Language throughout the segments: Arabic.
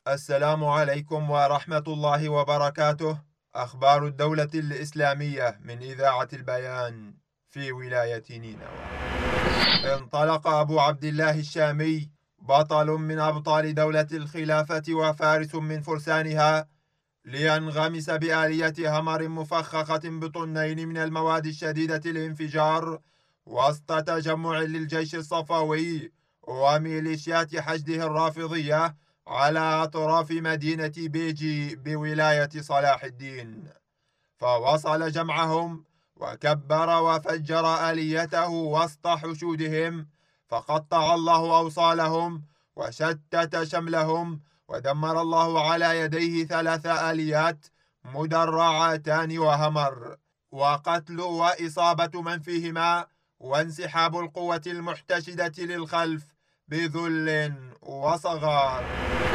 السلام عليكم ورحمة الله وبركاته. أخبار الدولة الإسلامية من إذاعة البيان في ولاية نينوى. انطلق أبو عبد الله الشامي، بطل من أبطال دولة الخلافة وفارس من فرسانها، لينغمس بآلية همر مفخخة بطنين من المواد الشديدة الانفجار وسط تجمع للجيش الصفوي وميليشيات حشده الرافضية على أطراف مدينة بيجي بولاية صلاح الدين، فوصل جمعهم وكبر وفجر آليته وسط حشودهم، فقطع الله أوصالهم وشتت شملهم، ودمر الله على يديه 3 آليات مدرعتان وهمر، وقتل وإصابة من فيهما، وانسحاب القوة المحتشدة للخلف بذل وصغار.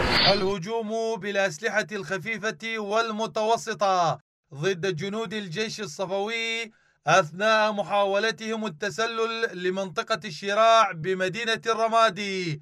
الهجوم بالأسلحة الخفيفة والمتوسطة ضد جنود الجيش الصفوي أثناء محاولتهم التسلل لمنطقة الشراع بمدينة الرمادي،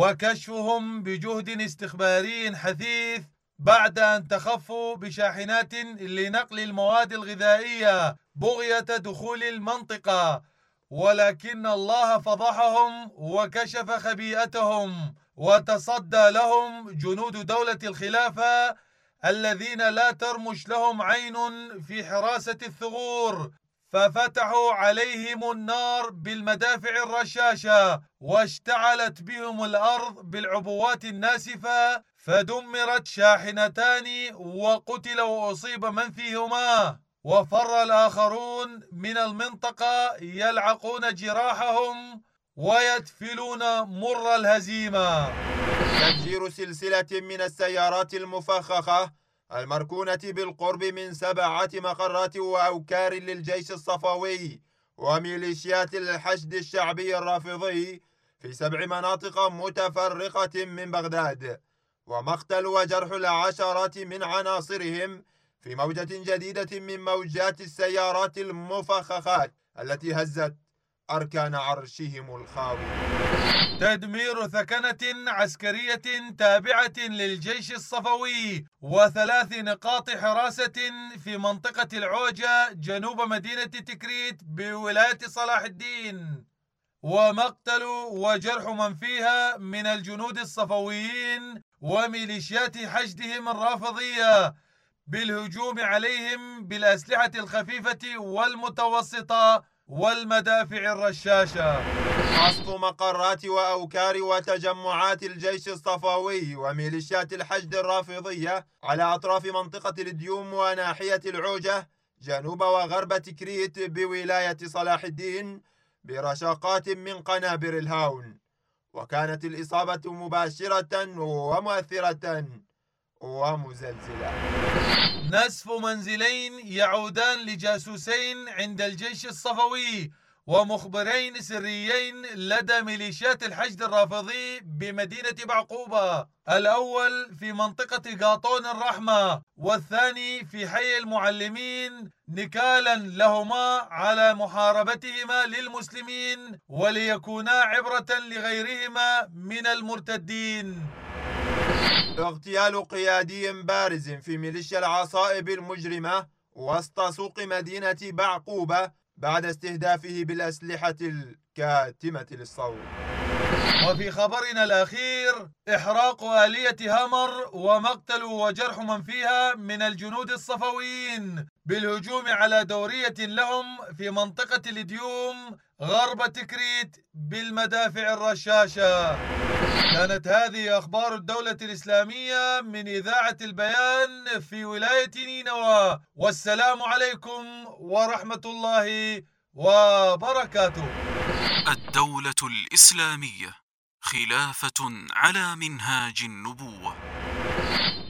وكشفهم بجهد استخباري حثيث بعد أن تخفوا بشاحنات لنقل المواد الغذائية بغية دخول المنطقة، ولكن الله فضحهم وكشف خبيئتهم، وتصدى لهم جنود دولة الخلافة الذين لا ترمش لهم عين في حراسة الثغور، ففتحوا عليهم النار بالمدافع الرشاشة، واشتعلت بهم الأرض بالعبوات الناسفة، فدمرت شاحنتان وقتل وأصيب من فيهما، وفر الآخرون من المنطقة يلعقون جراحهم ويدفلون مر الهزيمة. تفجير سلسلة من السيارات المفخخة المركونة بالقرب من 7 مقرات وأوكار للجيش الصفوي وميليشيات الحشد الشعبي الرافضي في 7 مناطق متفرقة من بغداد، ومقتل وجرح العشرات من عناصرهم في موجة جديدة من موجات السيارات المفخخات التي هزت أركان عرشهم الخاوي. تدمير ثكنة عسكرية تابعة للجيش الصفوي و3 نقاط حراسة في منطقة العوجة جنوب مدينة تكريت بولاية صلاح الدين، ومقتل وجرح من فيها من الجنود الصفويين وميليشيات حشدهم الرافضية بالهجوم عليهم بالأسلحة الخفيفة والمتوسطة والمدافع الرشاشة. قصف مقرات وأوكار وتجمعات الجيش الصفوي وميليشيات الحشد الرافضية على أطراف منطقة الديوم وناحية العوجة جنوب وغرب تكريت بولاية صلاح الدين برشاقات من قنابر الهاون، وكانت الإصابة مباشرة ومؤثرة ومزلزلة. نسف منزلين يعودان لجاسوسين عند الجيش الصفوي ومخبرين سريين لدى ميليشيات الحشد الرافضي بمدينة بعقوبة، الأول في منطقة قاطون الرحمة والثاني في حي المعلمين، نكالا لهما على محاربتهما للمسلمين وليكونا عبرة لغيرهما من المرتدين. اغتيال قيادي بارز في ميليشيا العصائب المجرمة وسط سوق مدينة بعقوبة بعد استهدافه بالأسلحة الكاتمة للصوت. وفي خبرنا الأخير إحراق آلية همر ومقتل وجرح من فيها من الجنود الصفويين بالهجوم على دورية لهم في منطقة الديوم غرب تكريت بالمدافع الرشاشة. كانت هذه أخبار الدولة الإسلامية من إذاعة البيان في ولاية نينوى، والسلام عليكم ورحمة الله وبركاته. الدولة الإسلامية خلافة على منهاج النبوة.